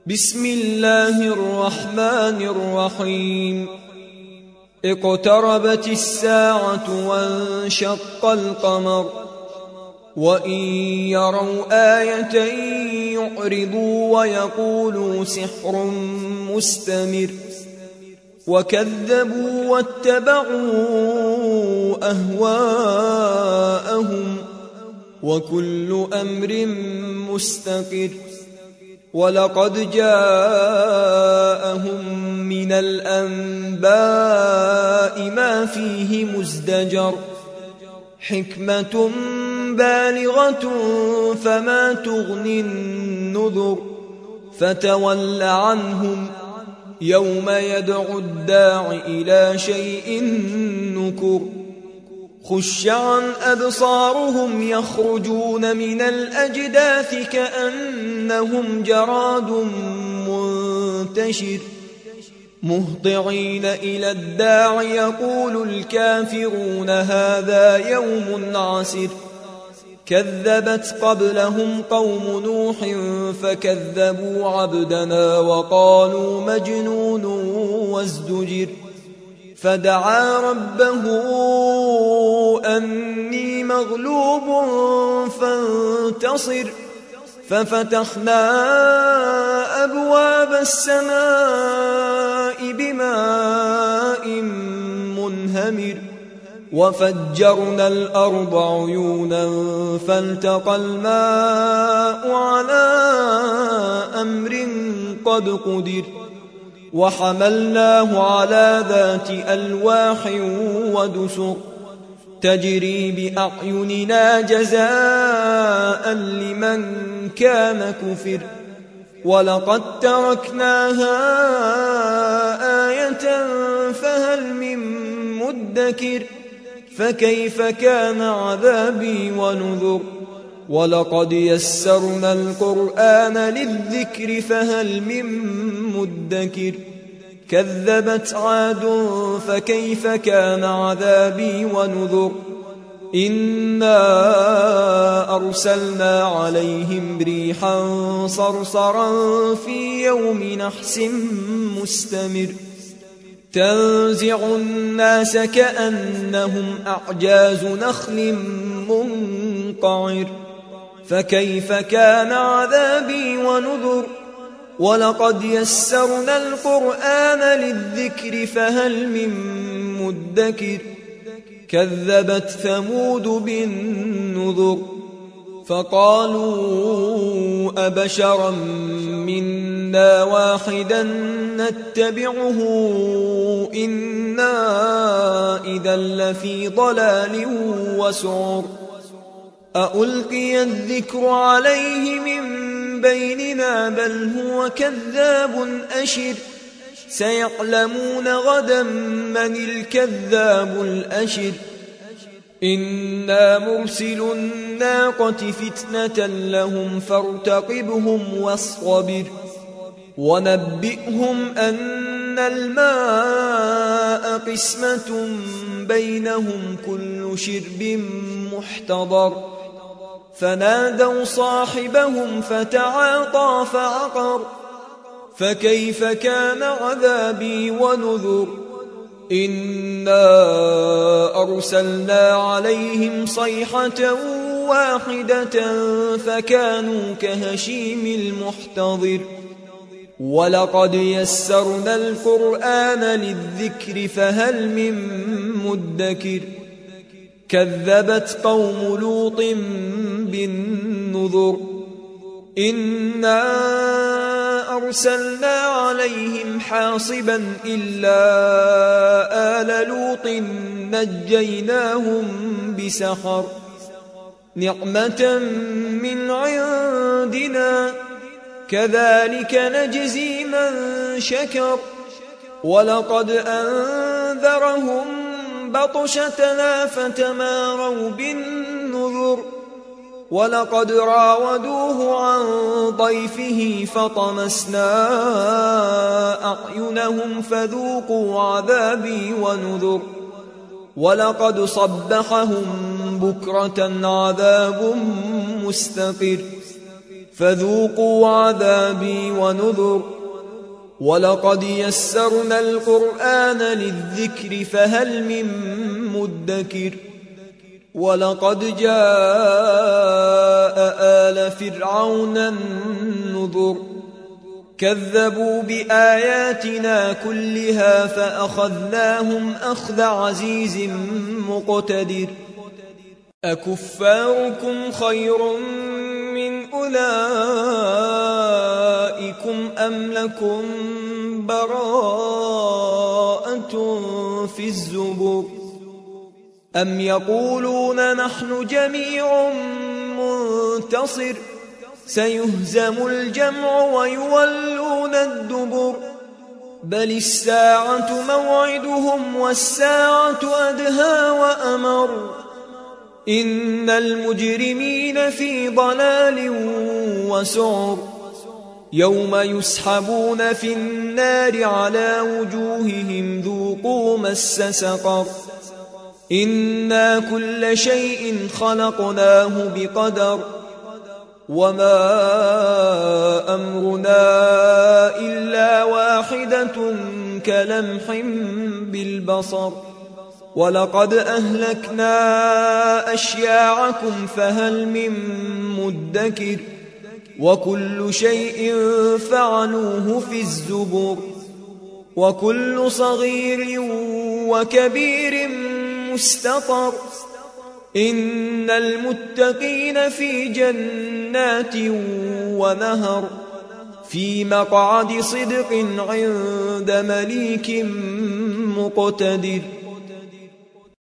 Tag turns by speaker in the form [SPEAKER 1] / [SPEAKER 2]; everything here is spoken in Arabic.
[SPEAKER 1] بسم الله الرحمن الرحيم. اقتربت الساعة وانشق القمر وإن يروا آية يعرضوا ويقولوا سحر مستمر وكذبوا واتبعوا أهواءهم وكل أمر مستقر. ولقد جاءهم من الأنباء ما فيه مزدجر حكمة بالغة فما تغني النذر. فتول عنهم يوم يدعو الداع إلى شيء نكر. خش عن أبصارهم يخرجون من الأجداث كأنهم جراد منتشر مهطعين إلى الداع يقول الكافرون هذا يوم عسر. كذبت قبلهم قوم نوح فكذبوا عبدنا وقالوا مجنون وازدجر. فدعا ربه أني مغلوب فانتصر. ففتحنا أبواب السماء بماء منهمر وفجرنا الأرض عيونا فالتقى الماء على أمر قد قدر. وحملناه على ذات ألواح ودسر تجري بأعيننا جزاء لمن كان كفر. ولقد تركناها آية فهل من مدكر. فكيف كان عذابي ونذر. ولقد يسرنا القرآن للذكر فهل من مدكر. كذبت عاد فكيف كان عذابي ونذر. إنا أرسلنا عليهم ريحا صرصرا في يوم نحس مستمر تنزع الناس كأنهم أعجاز نخل منقعر. فكيف كان عذابي ونذر. ولقد يسرنا القرآن للذكر فهل من مدكر. كذبت ثمود بالنذر فقالوا أبشرا منا واحدا نتبعه إنا إذا لفي ضلال وسعر. أألقي الذكر عليه من بيننا بل هو كذاب أشر. سيعلمون غدا من الكذاب الأشر. إنا مرسل الناقة فتنة لهم فارتقبهم واصطبر. ونبئهم أن الماء قسمة بينهم كل شرب محتضر. فنادوا صاحبهم فتعاطى فعقر. فكيف كان عذابي ونذر. إنا أرسلنا عليهم صيحة واحدة فكانوا كهشيم المحتضر. ولقد يسرنا القرآن للذكر فهل من مدكر. كذبت قوم لوط بالنذر. إنا أرسلنا عليهم حاصبا إلا آل لوط نجيناهم بسحر نعمة من عندنا كذلك نجزي من شكر. ولقد أنذرهم بطشتنا فتماروا بالنذر. ولقد راودوه عن ضيفه فطمسنا أعينهم فذوقوا عذابي ونذر. ولقد صبحهم بكرة عذاب مستقر فذوقوا عذابي ونذر ولقد يسرنا القرآن للذكر فهل من مدكر ولقد جاء آل فرعون النذر كذبوا بآياتنا كلها فأخذناهم أخذ عزيز مقتدر أكفاركم خير من أولئكم أم لكم براءة في الزبر أم يقولون نحن جميع منتصر سيهزم الجمع ويولون الدبر بل الساعة موعدهم والساعة أدهى وأمر إن المجرمين في ضلال وسعر يوم يسحبون في النار على وجوههم ذوقوا مس سقر إنا كل شيء خلقناه بقدر وما أمرنا إلا واحدة كلمح بالبصر ولقد أهلكنا أشياعكم فهل من مدكر وكل شيء فعلوه في الزبر وكل صغير وكبير مستطر إن المتقين في جنات ونهر في مقعد صدق عند مليك مقتدر